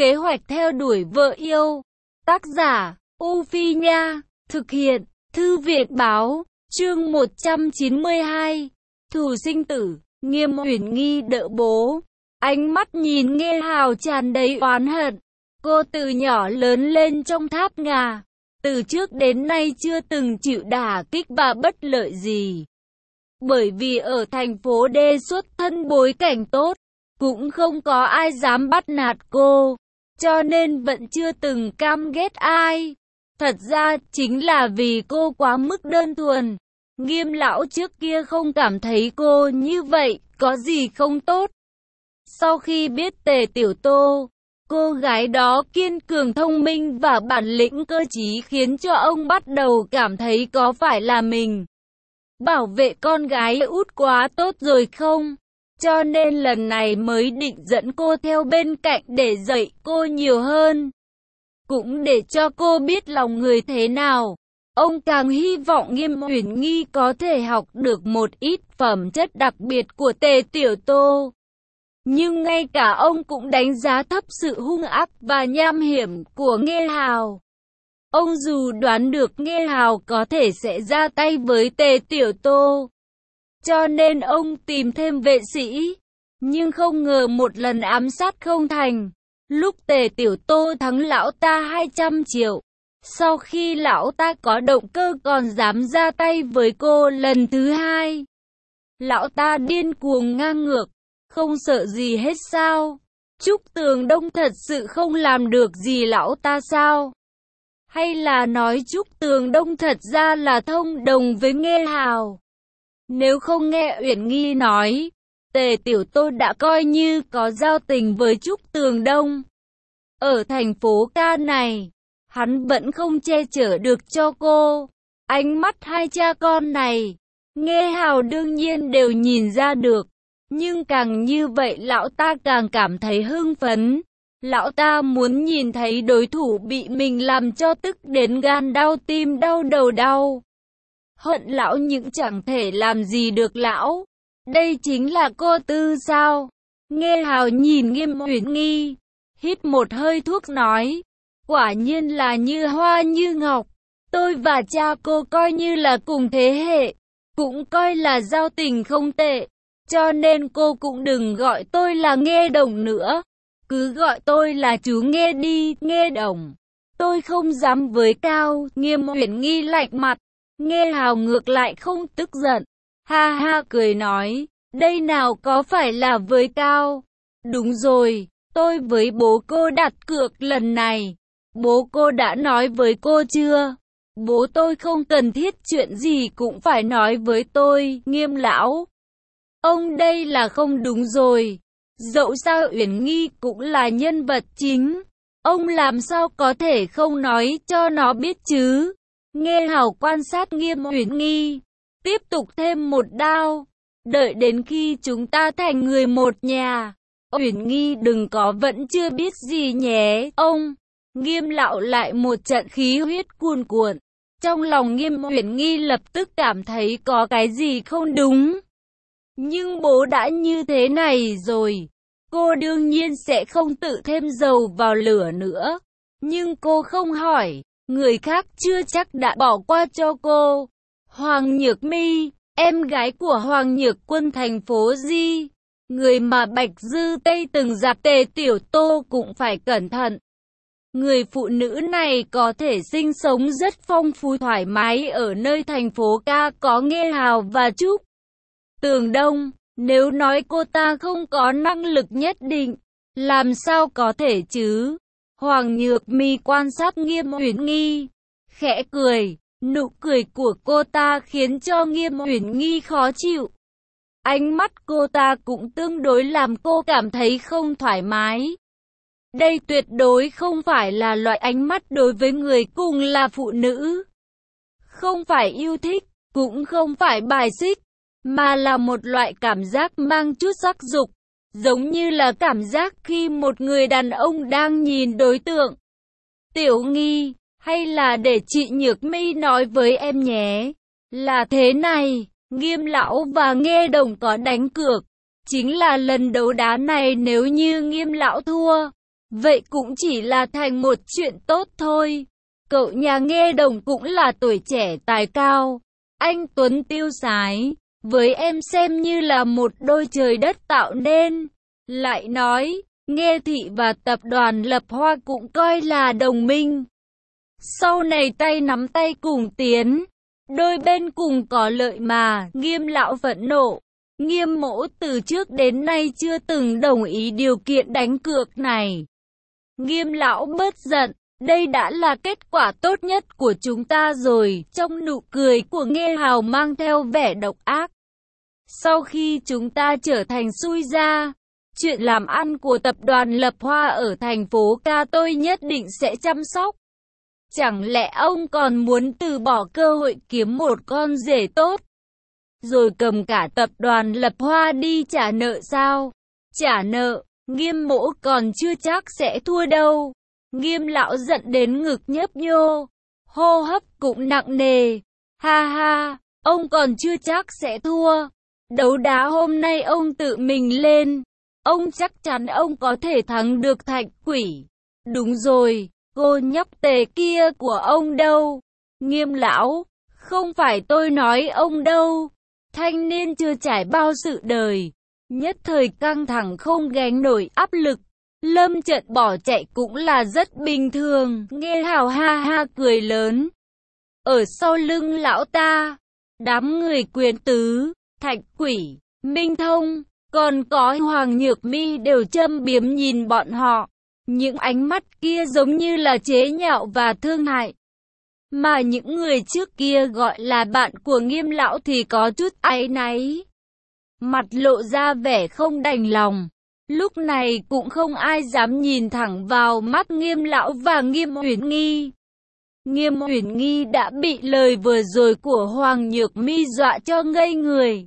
Kế hoạch theo đuổi vợ yêu. Tác giả, U Phi Nha. Thực hiện, Thư viện Báo. Chương 192. Thù sinh tử. Nghiêm Uyển Nghi đỡ bố. Ánh mắt nhìn Nghê Hào tràn đầy oán hận. Cô từ nhỏ lớn lên trong tháp ngà. Từ trước đến nay chưa từng chịu đả kích và bất lợi gì. Bởi vì ở thành phố D xuất thân bối cảnh tốt, cũng không có ai dám bắt nạt cô, cho nên vẫn chưa từng căm ghét ai. Thật ra chính là vì cô quá mức đơn thuần. Nghiêm lão trước kia không cảm thấy cô như vậy, có gì không tốt. Sau khi biết Tề Tiểu Tô, cô gái đó kiên cường thông minh và bản lĩnh cơ trí khiến cho ông bắt đầu cảm thấy có phải là mình bảo vệ con gái út quá tốt rồi không? Cho nên lần này mới định dẫn cô theo bên cạnh để dạy cô nhiều hơn. Cũng để cho cô biết lòng người thế nào. Ông càng hy vọng Nghiêm Uyển Nghi có thể học được một ít phẩm chất đặc biệt của Tề Tiểu Tô. Nhưng ngay cả ông cũng đánh giá thấp sự hung ác và nham hiểm của Nghê Hào. Ông dù đoán được Nghê Hào có thể sẽ ra tay với Tề Tiểu Tô, cho nên ông tìm thêm vệ sĩ. Nhưng không ngờ một lần ám sát không thành. Lúc Tề Tiểu Tô thắng lão ta 200 triệu. Sau khi lão ta có động cơ còn dám ra tay với cô lần thứ hai. Lão ta điên cuồng ngang ngược, không sợ gì hết sao? Trúc Tường Đông thật sự không làm được gì lão ta sao? Hay là nói Trúc Tường Đông thật ra là thông đồng với Nghê Hào? Nếu không nghe Uyển Nghi nói, Tề Tiểu Tô đã coi như có giao tình với Trúc Tường Đông. Ở thành phố ca này, hắn vẫn không che chở được cho cô. Ánh mắt hai cha con này, Nghê Hào đương nhiên đều nhìn ra được. Nhưng càng như vậy lão ta càng cảm thấy hưng phấn. Lão ta muốn nhìn thấy đối thủ bị mình làm cho tức đến gan đau tim đau đầu đau. Hận lão nhưng chẳng thể làm gì được lão. Đây chính là cô Tư sao? Nghê Hào nhìn Nghiêm Uyển Nghi, hít một hơi thuốc nói. Quả nhiên là như hoa như ngọc. Tôi và cha cô coi như là cùng thế hệ, cũng coi là giao tình không tệ. Cho nên cô cũng đừng gọi tôi là Nghê Đồng nữa. Cứ gọi tôi là chú Nghê đi, Nghê Đồng. Tôi không dám với Cao. Nghiêm Uyển Nghi lạnh mặt. Nghê Hào ngược lại không tức giận. Ha ha cười nói. Đây nào có phải là với Cao. Đúng rồi, tôi với bố cô đặt cược lần này. Bố cô đã nói với cô chưa? Bố tôi không cần thiết chuyện gì cũng phải nói với tôi. Nghiêm lão, ông đây là không đúng rồi. Dẫu sao Uyển Nghi cũng là nhân vật chính, ông làm sao có thể không nói cho nó biết chứ? Nghê Hào quan sát Nghiêm Uyển Nghi, tiếp tục thêm một đao. Đợi đến khi chúng ta thành người một nhà, Uyển Nghi đừng có vẫn chưa biết gì nhé. Ông Nghiêm lão lại một trận khí huyết cuồn cuộn. Trong lòng Nghiêm Uyển Nghi lập tức cảm thấy có cái gì không đúng. Nhưng bố đã như thế này rồi, cô đương nhiên sẽ không tự thêm dầu vào lửa nữa. Nhưng cô không hỏi, người khác chưa chắc đã bỏ qua cho cô. Hoàng Nhược Mi, em gái của Hoàng Nhược Quân thành phố Di, người mà Bạch Dư Tây từng giặt Tề Tiểu Tô cũng phải cẩn thận. Người phụ nữ này có thể sinh sống rất phong phú thoải mái ở nơi thành phố ca có Nghê Hào và Trúc Tường Đông. Nếu nói cô ta không có năng lực nhất định, làm sao có thể chứ? Hoàng Nhược Mi quan sát Nghiêm Uyển Nghi, khẽ cười. Nụ cười của cô ta khiến cho Nghiêm Uyển Nghi khó chịu. Ánh mắt cô ta cũng tương đối làm cô cảm thấy không thoải mái. Đây tuyệt đối không phải là loại ánh mắt đối với người cùng là phụ nữ. Không phải yêu thích, cũng không phải bài xích, mà là một loại cảm giác mang chút sắc dục. Giống như là cảm giác khi một người đàn ông đang nhìn đối tượng. Tiểu Nghi, hay là để chị Nhược Mi nói với em nhé. Là thế này, Nghiêm lão và Nghê Đồng có đánh cược. Chính là lần đấu đá này nếu như Nghiêm lão thua, vậy cũng chỉ là thành một chuyện tốt thôi. Cậu nhà nghe đồng cũng là tuổi trẻ tài cao, anh tuấn tiêu sái, với em xem như là một đôi trời đất tạo nên. Lại nói, Nghe Thị và tập đoàn Lập Hoa cũng coi là đồng minh. Sau này tay nắm tay cùng tiến, đôi bên cùng có lợi mà. Nghiêm lão phẫn nộ. Nghiêm mỗ từ trước đến nay chưa từng đồng ý điều kiện đánh cược này. Nghiêm lão bớt giận, đây đã là kết quả tốt nhất của chúng ta rồi. Trong nụ cười của Nghe Hào mang theo vẻ độc ác. Sau khi chúng ta trở thành xui gia, chuyện làm ăn của tập đoàn Lập Hoa ở thành phố ca tôi nhất định sẽ chăm sóc. Chẳng lẽ ông còn muốn từ bỏ cơ hội kiếm một con rể tốt, rồi cầm cả tập đoàn Lập Hoa đi trả nợ sao? Trả nợ, Nghiêm mỗ còn chưa chắc sẽ thua đâu. Nghiêm lão giận đến ngực nhấp nhô, hô hấp cũng nặng nề. Ha ha, ông còn chưa chắc sẽ thua. Đấu đá hôm nay ông tự mình lên, ông chắc chắn ông có thể thắng được Thạch Quỷ. Đúng rồi, cô nhóc tề kia của ông đâu? Nghiêm lão, không phải tôi nói ông đâu. Thanh niên chưa trải bao sự đời, nhất thời căng thẳng không gánh nổi áp lực, lâm trận bỏ chạy cũng là rất bình thường. Nghe Hào ha ha cười lớn. Ở sau lưng lão ta, đám người Quyền Tứ, Thạch Quỷ, Minh Thông, còn có Hoàng Nhược Mi đều châm biếm nhìn bọn họ. Những ánh mắt kia giống như là chế nhạo và thương hại. Mà những người trước kia gọi là bạn của Nghiêm lão thì có chút áy náy, mặt lộ ra vẻ không đành lòng. Lúc này cũng không ai dám nhìn thẳng vào mắt Nghiêm lão và Nghiêm Uyển Nghi. Nghiêm Uyển Nghi đã bị lời vừa rồi của Hoàng Nhược Mi dọa cho ngây người.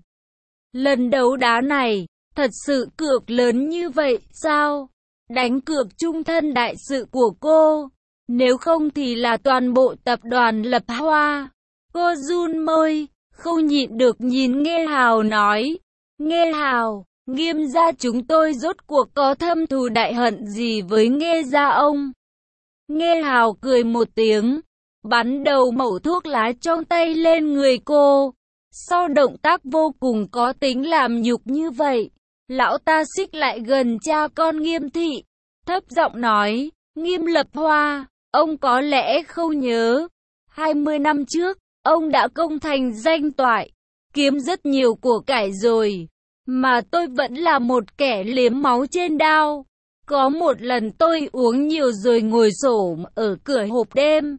Lần đấu đá này, thật sự cược lớn như vậy sao? Đánh cược chung thân đại sự của cô, nếu không thì là toàn bộ tập đoàn Lập Hoa. Cô run môi, không nhịn được nhìn Nghe Hào nói. Nghe Hào, Nghiêm gia chúng tôi rốt cuộc có thâm thù đại hận gì với Nghe gia ông? Nghe Hào cười một tiếng, bắn đầu mẩu thuốc lá trong tay lên người cô. Sau động tác vô cùng có tính làm nhục như vậy, lão ta xích lại gần cha con Nghiêm Thị, thấp giọng nói, Nghiêm Lập Hoa, ông có lẽ không nhớ, 20 năm trước, ông đã công thành danh toại, kiếm rất nhiều của cải rồi, mà tôi vẫn là một kẻ liếm máu trên đao. Có một lần tôi uống nhiều rồi ngồi xổm ở cửa hộp đêm.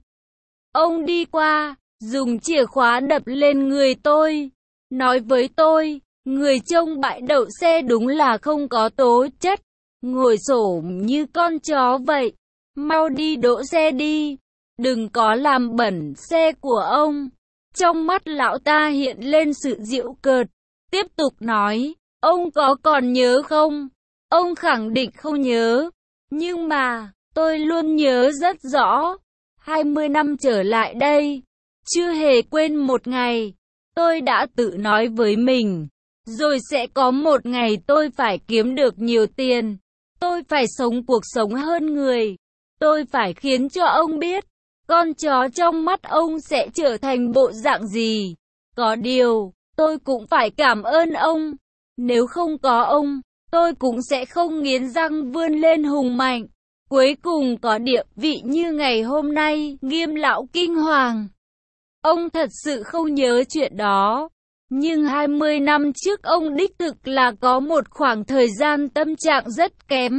Ông đi qua, dùng chìa khóa đập lên người tôi, nói với tôi, người trông bãi đậu xe đúng là không có tố chất, ngồi xổm như con chó vậy, mau đi đỗ xe đi, đừng có làm bẩn xe của ông. Trong mắt lão ta hiện lên sự giễu cợt, tiếp tục nói, ông có còn nhớ không? Ông khẳng định không nhớ, nhưng mà, tôi luôn nhớ rất rõ. 20 năm trở lại đây, chưa hề quên một ngày, tôi đã tự nói với mình, rồi sẽ có một ngày tôi phải kiếm được nhiều tiền, tôi phải sống cuộc sống hơn người, tôi phải khiến cho ông biết, con chó trong mắt ông sẽ trở thành bộ dạng gì. Có điều, tôi cũng phải cảm ơn ông, nếu không có ông, tôi cũng sẽ không nghiến răng vươn lên hùng mạnh, cuối cùng có địa vị như ngày hôm nay. Nghiêm lão kinh hoàng. Ông thật sự không nhớ chuyện đó, nhưng 20 năm trước ông đích thực là có một khoảng thời gian tâm trạng rất kém,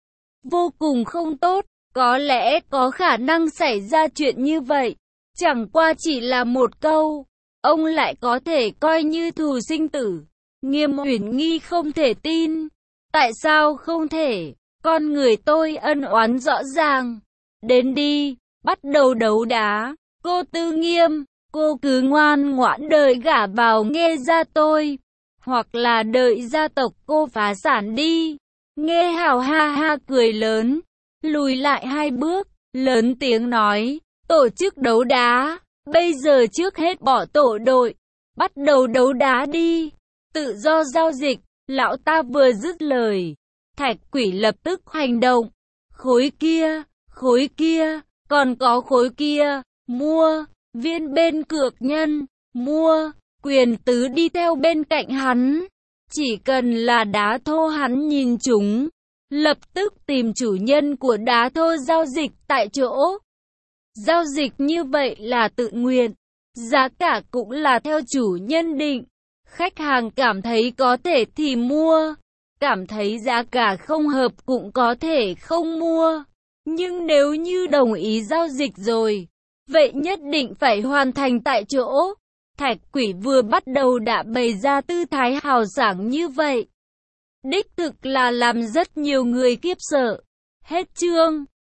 vô cùng không tốt, có lẽ có khả năng xảy ra chuyện như vậy, chẳng qua chỉ là một câu, ông lại có thể coi như thù sinh tử. Nghiêm Uyển Nghi không thể tin. Tại sao không thể? Con người tôi ân oán rõ ràng. Đến đi, bắt đầu đấu đá. Cô Tư Nghiêm, cô cứ ngoan ngoãn đợi gả vào Nghe gia tôi, hoặc là đợi gia tộc cô phá sản đi. Nghe Hào ha ha cười lớn, lùi lại 2 bước, lớn tiếng nói, tổ chức đấu đá, bây giờ trước hết bỏ tổ đội, bắt đầu đấu đá đi, tự do giao dịch. Lão ta vừa dứt lời, Thạch Quỷ lập tức hành động, khối kia, còn có khối kia, mua, viên bên cược nhân, mua, quyền tứ đi theo bên cạnh hắn. Chỉ cần là đá thô hắn nhìn chúng, lập tức tìm chủ nhân của đá thô giao dịch tại chỗ. Giao dịch như vậy là tự nguyện, giá cả cũng là theo chủ nhân định. Khách hàng cảm thấy có thể thì mua, cảm thấy giá cả không hợp cũng có thể không mua. Nhưng nếu như đồng ý giao dịch rồi, vậy nhất định phải hoàn thành tại chỗ. Thạch Quỷ vừa bắt đầu đã bày ra tư thái hào sảng như vậy. Đích thực là làm rất nhiều người khiếp sợ. Hết chương.